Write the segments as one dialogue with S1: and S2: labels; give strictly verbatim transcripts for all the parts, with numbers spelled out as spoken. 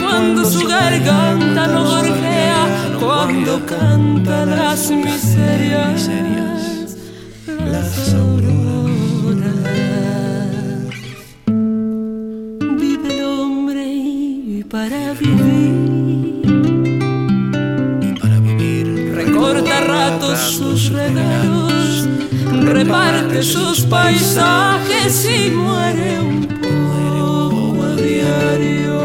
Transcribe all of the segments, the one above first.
S1: cuando su garganta no gorjea, cuando canta las miserias, las auroras. Vive el hombre y para vivir,
S2: y para vivir
S1: recorta ratos sus regalos, reparte sus paisajes y muere un poco a diario.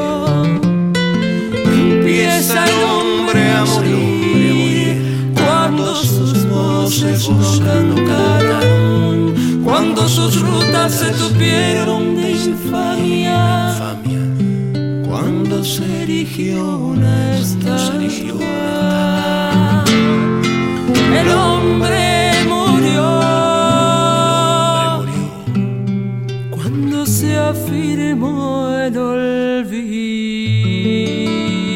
S1: Empieza el hombre a morir cuando sus voces no cantaron, cuando sus rutas se tupieron de infamia, cuando se erigió una estatua. El hombre murió cuando se afirmó el olvido.